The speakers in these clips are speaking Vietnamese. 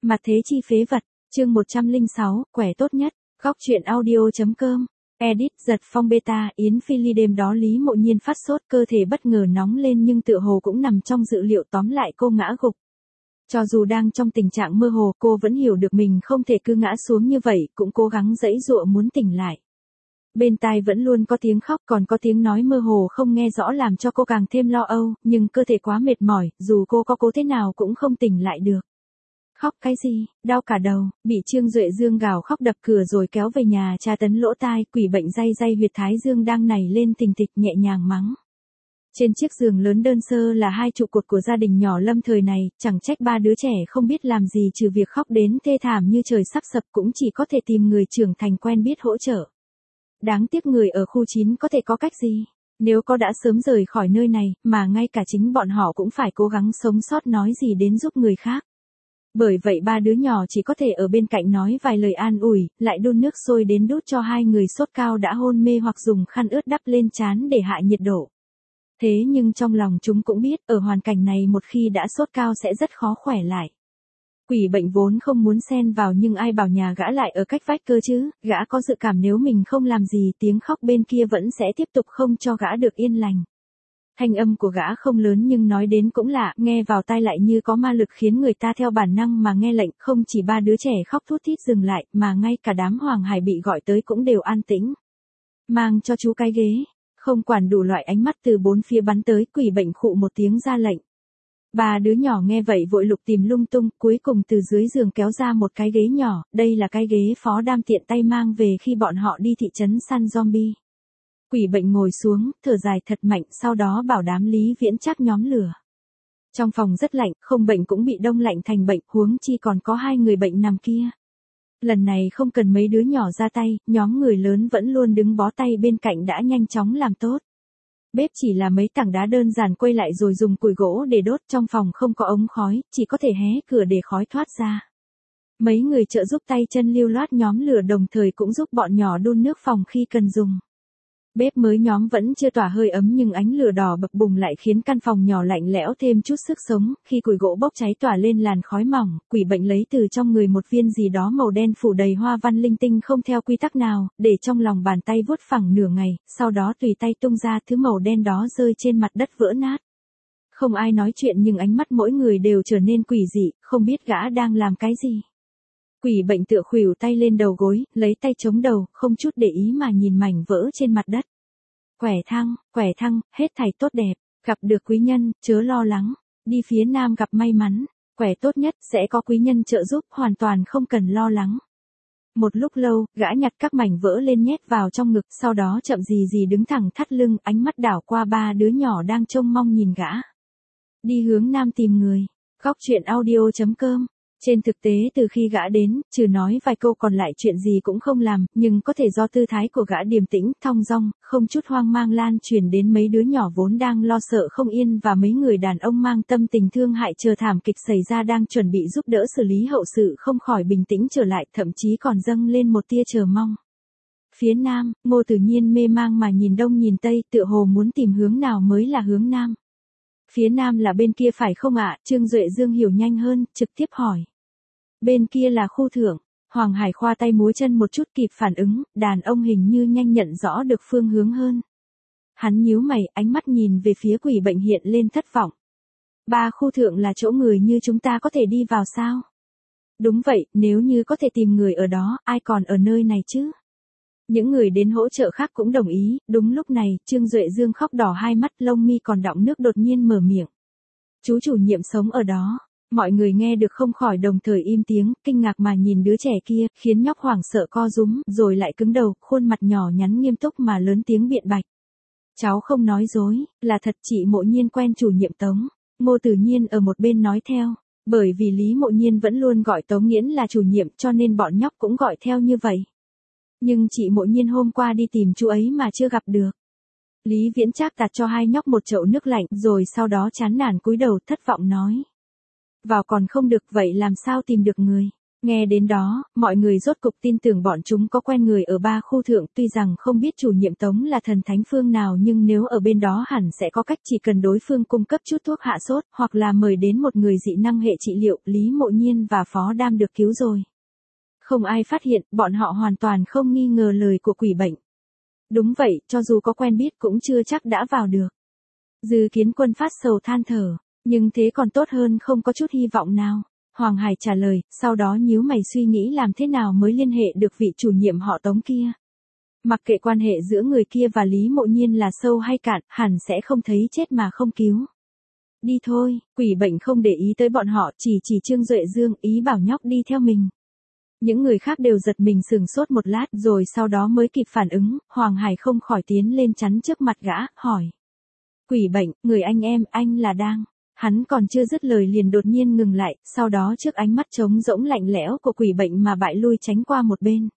Mặt thế chi phế vật, chương 106, quẻ tốt nhất, góc truyện audio.com. Edit giật phong beta, Yến Phi Ly đêm đó Lý Mộ Nhiên phát sốt, cơ thể bất ngờ nóng lên nhưng tựa hồ cũng nằm trong dự liệu, tóm lại cô ngã gục. Cho dù đang trong tình trạng mơ hồ, cô vẫn hiểu được mình không thể cứ ngã xuống như vậy, cũng cố gắng giãy giụa muốn tỉnh lại. Bên tai vẫn luôn có tiếng khóc, còn có tiếng nói mơ hồ không nghe rõ làm cho cô càng thêm lo âu, nhưng cơ thể quá mệt mỏi, dù cô có cố thế nào cũng không tỉnh lại được. Khóc cái gì, đau cả đầu, bị Trương Duệ Dương gào khóc đập cửa rồi kéo về nhà tra tấn lỗ tai, quỷ bệnh day huyệt thái dương đang nảy lên thình thịch, nhẹ nhàng mắng. Trên chiếc giường lớn đơn sơ là hai trụ cột của gia đình nhỏ Lâm thời này, chẳng trách ba đứa trẻ không biết làm gì trừ việc khóc đến thê thảm như trời sắp sập, cũng chỉ có thể tìm người trưởng thành quen biết hỗ trợ. Đáng tiếc người ở khu 9 có thể có cách gì? Nếu có đã sớm rời khỏi nơi này, mà ngay cả chính bọn họ cũng phải cố gắng sống sót, nói gì đến giúp người khác. Bởi vậy ba đứa nhỏ chỉ có thể ở bên cạnh nói vài lời an ủi, lại đun nước sôi đến đút cho hai người sốt cao đã hôn mê hoặc dùng khăn ướt đắp lên trán để hạ nhiệt độ. Thế nhưng trong lòng chúng cũng biết, ở hoàn cảnh này một khi đã sốt cao sẽ rất khó khỏe lại. Quỷ bệnh vốn không muốn xen vào, nhưng ai bảo nhà gã lại ở cách vách cơ chứ, gã có dự cảm nếu mình không làm gì tiếng khóc bên kia vẫn sẽ tiếp tục không cho gã được yên lành. Thanh âm của gã không lớn nhưng nói đến cũng lạ, nghe vào tai lại như có ma lực khiến người ta theo bản năng mà nghe lệnh. Không chỉ ba đứa trẻ khóc thút thít dừng lại, mà ngay cả đám Hoàng Hải bị gọi tới cũng đều an tĩnh. Mang cho chú cái ghế, không quản đủ loại ánh mắt từ bốn phía bắn tới, quỷ bệnh khụ một tiếng ra lệnh. Ba đứa nhỏ nghe vậy vội lục tìm lung tung, cuối cùng từ dưới giường kéo ra một cái ghế nhỏ, đây là cái ghế Phó Đam tiện tay mang về khi bọn họ đi thị trấn săn zombie. Quỷ bệnh ngồi xuống, thở dài thật mạnh, sau đó bảo đám Lý Viễn Trác nhóm lửa. Trong phòng rất lạnh, không bệnh cũng bị đông lạnh thành bệnh, huống chi còn có hai người bệnh nằm kia. Lần này không cần mấy đứa nhỏ ra tay, nhóm người lớn vẫn luôn đứng bó tay bên cạnh đã nhanh chóng làm tốt. Bếp chỉ là mấy tảng đá đơn giản quây lại rồi dùng củi gỗ để đốt, trong phòng không có ống khói, chỉ có thể hé cửa để khói thoát ra. Mấy người trợ giúp tay chân lưu loát nhóm lửa, đồng thời cũng giúp bọn nhỏ đun nước phòng khi cần dùng. Bếp mới nhóm vẫn chưa tỏa hơi ấm nhưng ánh lửa đỏ bập bùng lại khiến căn phòng nhỏ lạnh lẽo thêm chút sức sống, khi củi gỗ bốc cháy tỏa lên làn khói mỏng, quỷ bệnh lấy từ trong người một viên gì đó màu đen phủ đầy hoa văn linh tinh không theo quy tắc nào, để trong lòng bàn tay vuốt phẳng nửa ngày, sau đó tùy tay tung ra, thứ màu đen đó rơi trên mặt đất vỡ nát. Không ai nói chuyện nhưng ánh mắt mỗi người đều trở nên quỷ dị, không biết gã đang làm cái gì. Quỷ bệnh tựa khuỷu tay lên đầu gối, lấy tay chống đầu, không chút để ý mà nhìn mảnh vỡ trên mặt đất. Quẻ thăng, hết thảy tốt đẹp, gặp được quý nhân, chớ lo lắng, đi phía nam gặp may mắn, quẻ tốt nhất, sẽ có quý nhân trợ giúp, hoàn toàn không cần lo lắng. Một lúc lâu, gã nhặt các mảnh vỡ lên nhét vào trong ngực, sau đó chậm gì đứng thẳng thắt lưng, ánh mắt đảo qua ba đứa nhỏ đang trông mong nhìn gã. Đi hướng nam tìm người, góc truyện audio.com. Trên thực tế từ khi gã đến, trừ nói vài câu còn lại chuyện gì cũng không làm, nhưng có thể do tư thái của gã điềm tĩnh, thong dong, không chút hoang mang lan truyền đến mấy đứa nhỏ vốn đang lo sợ không yên và mấy người đàn ông mang tâm tình thương hại chờ thảm kịch xảy ra đang chuẩn bị giúp đỡ xử lý hậu sự không khỏi bình tĩnh trở lại, thậm chí còn dâng lên một tia chờ mong. Phía nam, Ngô Tử Nhiên mê mang mà nhìn đông nhìn tây, tựa hồ muốn tìm hướng nào mới là hướng nam. Phía nam là bên kia phải không ạ? Trương Duệ Dương hiểu nhanh hơn, trực tiếp hỏi. Bên kia là khu thượng, Hoàng Hải khoa tay múa chân một chút kịp phản ứng, đàn ông hình như nhanh nhận rõ được phương hướng hơn. Hắn nhíu mày, ánh mắt nhìn về phía quỷ bệnh hiện lên thất vọng. Ba khu thượng là chỗ người như chúng ta có thể đi vào sao? Đúng vậy, nếu như có thể tìm người ở đó, ai còn ở nơi này chứ? Những người đến hỗ trợ khác cũng đồng ý, đúng lúc này, Trương Duệ Dương khóc đỏ hai mắt, lông mi còn đọng nước đột nhiên mở miệng. Chú chủ nhiệm sống ở đó. Mọi người nghe được không khỏi đồng thời im tiếng, kinh ngạc mà nhìn đứa trẻ kia, khiến nhóc hoảng sợ co rúm, rồi lại cứng đầu, khuôn mặt nhỏ nhắn nghiêm túc mà lớn tiếng biện bạch. Cháu không nói dối, là thật, chị Mộ Nhiên quen chủ nhiệm Tống. Ngô Tử Nhiên ở một bên nói theo, bởi vì Lý Mộ Nhiên vẫn luôn gọi Tống Nghiễn là chủ nhiệm cho nên bọn nhóc cũng gọi theo như vậy. Nhưng chị Mộ Nhiên hôm qua đi tìm chú ấy mà chưa gặp được. Lý Viễn Trác tạt cho hai nhóc một chậu nước lạnh rồi sau đó chán nản cúi đầu thất vọng nói. Vào còn không được, vậy làm sao tìm được người? Nghe đến đó, mọi người rốt cục tin tưởng bọn chúng có quen người ở ba khu thượng, tuy rằng không biết chủ nhiệm Tống là thần thánh phương nào nhưng nếu ở bên đó hẳn sẽ có cách, chỉ cần đối phương cung cấp chút thuốc hạ sốt, hoặc là mời đến một người dị năng hệ trị liệu, Lý Mộ Nhiên và Phó Đam được cứu rồi. Không ai phát hiện, bọn họ hoàn toàn không nghi ngờ lời của quỷ bệnh. Đúng vậy, cho dù có quen biết cũng chưa chắc đã vào được. Dư Kiến Quân phát sầu than thở, nhưng thế còn tốt hơn không có chút hy vọng nào. Hoàng Hải trả lời, sau đó nhíu mày suy nghĩ làm thế nào mới liên hệ được vị chủ nhiệm họ Tống kia. Mặc kệ quan hệ giữa người kia và Lý Mộ Nhiên là sâu hay cạn, hẳn sẽ không thấy chết mà không cứu. Đi thôi, quỷ bệnh không để ý tới bọn họ, chỉ Trương Duệ Dương, ý bảo nhóc đi theo mình. Những người khác đều giật mình sửng sốt một lát rồi sau đó mới kịp phản ứng, Hoàng Hải không khỏi tiến lên chắn trước mặt gã, hỏi. Quỷ bệnh, người anh là Đang. Hắn còn chưa dứt lời liền đột nhiên ngừng lại, sau đó trước ánh mắt trống rỗng lạnh lẽo của quỷ bệnh mà bại lui tránh qua một bên.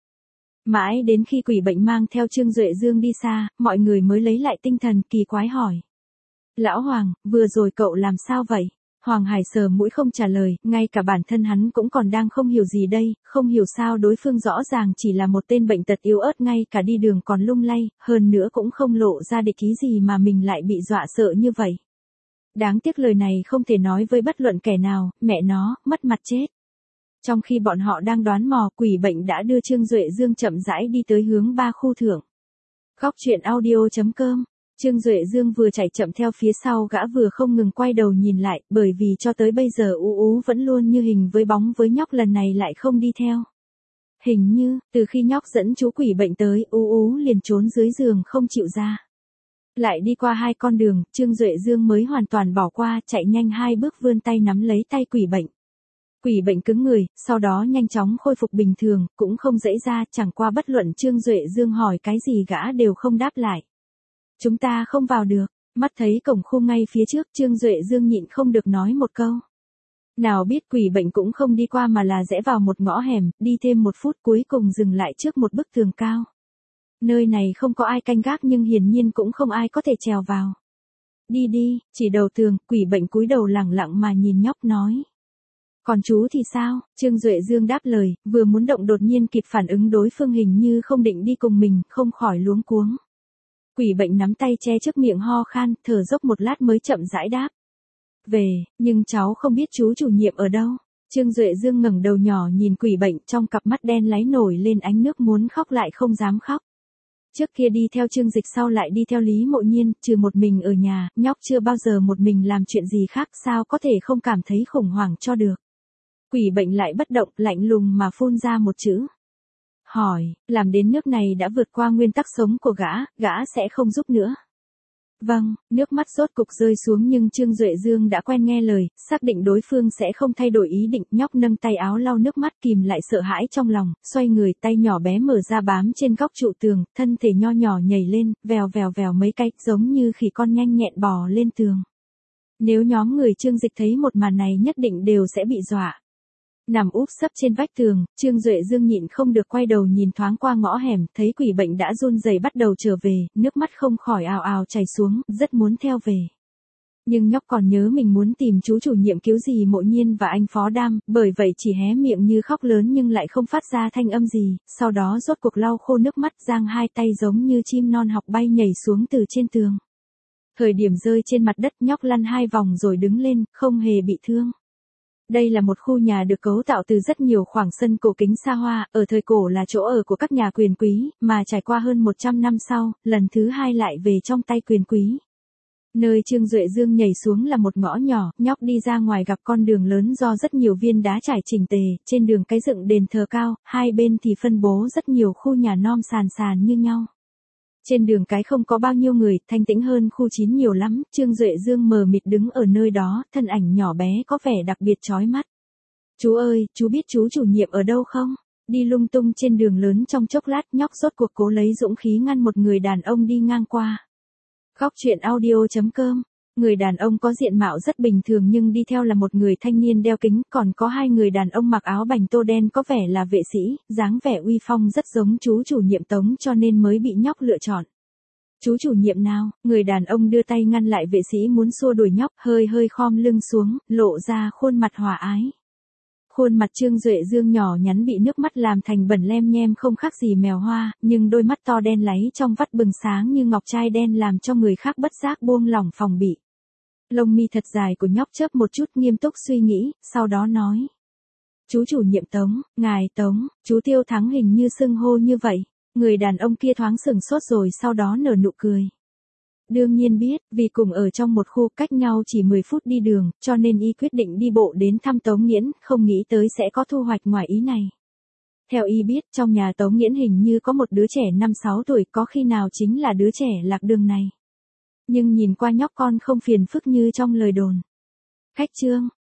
Mãi đến khi quỷ bệnh mang theo Trương Duệ Dương đi xa, mọi người mới lấy lại tinh thần, kỳ quái hỏi. Lão Hoàng, vừa rồi cậu làm sao vậy? Hoàng Hải sờ mũi không trả lời, ngay cả bản thân hắn cũng còn đang không hiểu gì đây, không hiểu sao đối phương rõ ràng chỉ là một tên bệnh tật yếu ớt, ngay cả đi đường còn lung lay, hơn nữa cũng không lộ ra địch ý gì mà mình lại bị dọa sợ như vậy. Đáng tiếc lời này không thể nói với bất luận kẻ nào, mẹ nó, mất mặt chết. Trong khi bọn họ đang đoán mò, quỷ bệnh đã đưa Trương Duệ Dương chậm rãi đi tới hướng ba khu thượng. Góc truyện audio.com. Trương Duệ Dương vừa chạy chậm theo phía sau gã vừa không ngừng quay đầu nhìn lại, bởi vì cho tới bây giờ Ú vẫn luôn như hình với bóng với nhóc, lần này lại không đi theo. Hình như, từ khi nhóc dẫn chú quỷ bệnh tới, Ú liền trốn dưới giường không chịu ra. Lại đi qua 2 con đường, Trương Duệ Dương mới hoàn toàn bỏ qua, chạy nhanh 2 bước vươn tay nắm lấy tay quỷ bệnh. Quỷ bệnh cứng người, sau đó nhanh chóng khôi phục bình thường, cũng không dãy ra, chẳng qua bất luận Trương Duệ Dương hỏi cái gì gã đều không đáp lại. Chúng ta không vào được, mắt thấy cổng khu ngay phía trước, Trương Duệ Dương nhịn không được nói một câu. Nào biết quỷ bệnh cũng không đi qua mà là rẽ vào một ngõ hẻm, đi thêm 1 phút cuối cùng dừng lại trước một bức tường cao. Nơi này không có ai canh gác nhưng hiển nhiên cũng không ai có thể trèo vào. Đi đi, chỉ đầu tường, quỷ bệnh cúi đầu lẳng lặng mà nhìn nhóc nói. Còn chú thì sao? Trương Duệ Dương đáp lời, vừa muốn động đột nhiên kịp phản ứng đối phương hình như không định đi cùng mình, không khỏi luống cuống. Quỷ bệnh nắm tay che trước miệng ho khan, thở dốc một lát mới chậm rãi đáp. Về, nhưng cháu không biết chú chủ nhiệm ở đâu. Trương Duệ Dương ngẩng đầu nhỏ nhìn quỷ bệnh, trong cặp mắt đen láy nổi lên ánh nước, muốn khóc lại không dám khóc. Trước kia đi theo Trương Dịch, sau lại đi theo Lý Mộ Nhiên, trừ một mình ở nhà, nhóc chưa bao giờ một mình làm chuyện gì khác, sao có thể không cảm thấy khủng hoảng cho được. Quỷ bệnh lại bất động, lạnh lùng mà phun ra một chữ. Hỏi, làm đến nước này đã vượt qua nguyên tắc sống của gã sẽ không giúp nữa. Vâng, nước mắt rốt cục rơi xuống nhưng Trương Duệ Dương đã quen nghe lời, xác định đối phương sẽ không thay đổi ý định, nhóc nâng tay áo lau nước mắt kìm lại sợ hãi trong lòng, xoay người, tay nhỏ bé mở ra bám trên góc trụ tường, thân thể nho nhỏ nhảy lên, vèo vèo mấy cái, giống như khỉ con nhanh nhẹn bò lên tường. Nếu nhóm người Trương Dịch thấy một màn này nhất định đều sẽ bị dọa. Nằm úp sấp trên vách tường, Trương Duệ Dương nhịn không được quay đầu nhìn thoáng qua ngõ hẻm, thấy quỷ bệnh đã run rẩy bắt đầu trở về, nước mắt không khỏi ào ào chảy xuống, rất muốn theo về. Nhưng nhóc còn nhớ mình muốn tìm chú chủ nhiệm cứu gì Mộ Nhiên và anh Phó Đam, bởi vậy chỉ hé miệng như khóc lớn nhưng lại không phát ra thanh âm gì, sau đó rốt cuộc lau khô nước mắt, giang 2 tay giống như chim non học bay nhảy xuống từ trên tường. Thời điểm rơi trên mặt đất, nhóc lăn 2 vòng rồi đứng lên, không hề bị thương. Đây là một khu nhà được cấu tạo từ rất nhiều khoảng sân cổ kính xa hoa, ở thời cổ là chỗ ở của các nhà quyền quý, mà trải qua hơn 100 năm sau, lần thứ 2 lại về trong tay quyền quý. Nơi Trương Duệ Dương nhảy xuống là một ngõ nhỏ, nhóc đi ra ngoài gặp con đường lớn do rất nhiều viên đá trải chỉnh tề, trên đường cái dựng đền thờ cao, hai bên thì phân bố rất nhiều khu nhà non sàn như nhau. Trên đường cái không có bao nhiêu người, thanh tĩnh hơn khu 9 nhiều lắm, Trương Duệ Dương mờ mịt đứng ở nơi đó, thân ảnh nhỏ bé có vẻ đặc biệt chói mắt. Chú ơi, chú biết chú chủ nhiệm ở đâu không? Đi lung tung trên đường lớn trong chốc lát, nhóc rốt cuộc cố lấy dũng khí ngăn một người đàn ông đi ngang qua. Góc truyện audio.com. Người đàn ông có diện mạo rất bình thường nhưng đi theo là một người thanh niên đeo kính, còn có 2 người đàn ông mặc áo bành tô đen có vẻ là vệ sĩ, dáng vẻ uy phong rất giống chú chủ nhiệm Tống cho nên mới bị nhóc lựa chọn. Chú chủ nhiệm nào? Người đàn ông đưa tay ngăn lại vệ sĩ muốn xua đuổi nhóc, hơi khom lưng xuống, lộ ra khuôn mặt hòa ái. Khuôn mặt Trương Duệ Dương nhỏ nhắn bị nước mắt làm thành bẩn lem nhem không khác gì mèo hoa, nhưng đôi mắt to đen láy trong vắt bừng sáng như ngọc trai đen làm cho người khác bất giác buông lỏng phòng bị. Lông mi thật dài của nhóc chớp một chút nghiêm túc suy nghĩ, sau đó nói. Chú chủ nhiệm Tống, ngài Tống, chú Tiêu Thắng hình như xưng hô như vậy. Người đàn ông kia thoáng sửng sốt rồi sau đó nở nụ cười. Đương nhiên biết, vì cùng ở trong một khu cách nhau chỉ 10 phút đi đường, cho nên y quyết định đi bộ đến thăm Tống Nghiễn, không nghĩ tới sẽ có thu hoạch ngoài ý này. Theo y biết, trong nhà Tống Nghiễn hình như có một đứa trẻ 5-6 tuổi, có khi nào chính là đứa trẻ lạc đường này. Nhưng nhìn qua nhóc con không phiền phức như trong lời đồn. Khách Trương,